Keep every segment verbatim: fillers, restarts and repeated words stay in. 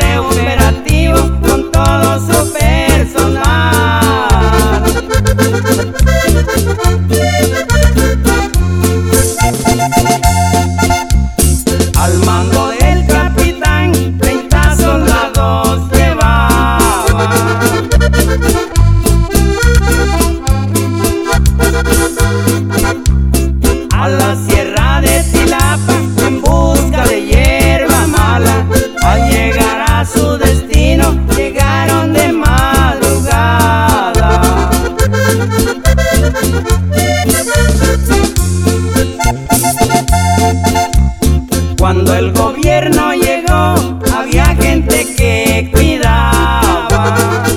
de operativo con todo su personal. Al mando del capitán, treinta soldados llevaba. A la sierra de Tilapa en busca de hierba mala. Al llegar a su destino llegaron de madrugada. Cuando el gobierno llegó había gente que cuidaba.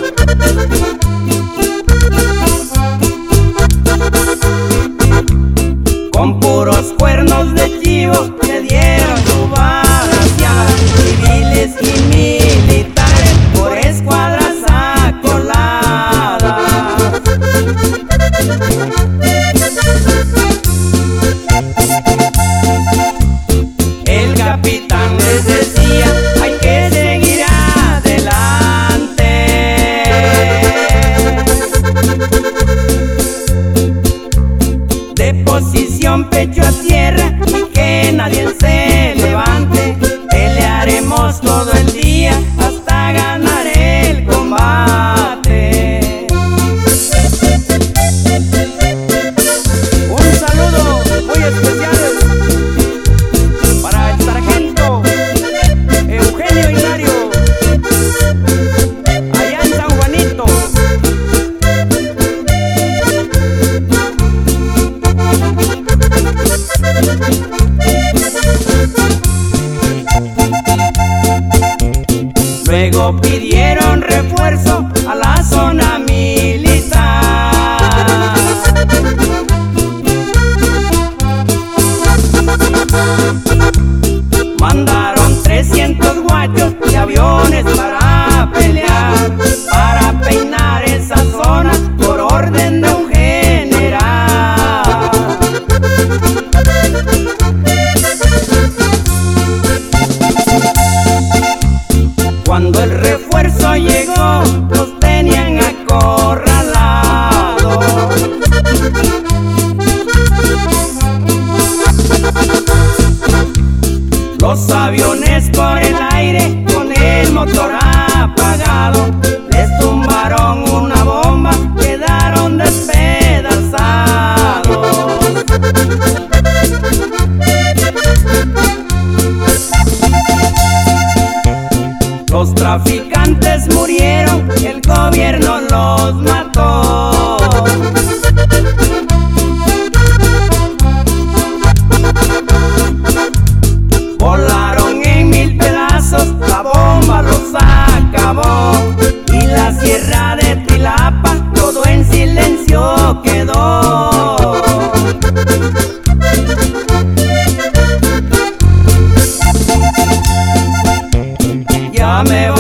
Con puros cuernos de chivo le dieron su balaseada. Civiles y militares por escuadras acoladas. El capitán les decía: hay que seguir adelante. De posición pecho a tierra y que nadie se levante. Pelearemos todo el día hasta ganar el combate. Un saludo muy especial para el sargento Eugenio Hilario, allá en San Juanito. Luego pidieron refuerzo a la zona militar. Mandaron trescientos guachos y aviones para pelear, para peinar esa zona por orden de un general. Cuando el refuerzo llegó, los tenían acorralados. Los aviones por el aire con el motor apagado, les tumbaron una bomba, quedaron despedazados. Los traficantes murieron, el gobierno los mató. Volaron en mil pedazos, la bomba los acabó. Y la sierra de Tilapa todo en silencio quedó. Ya me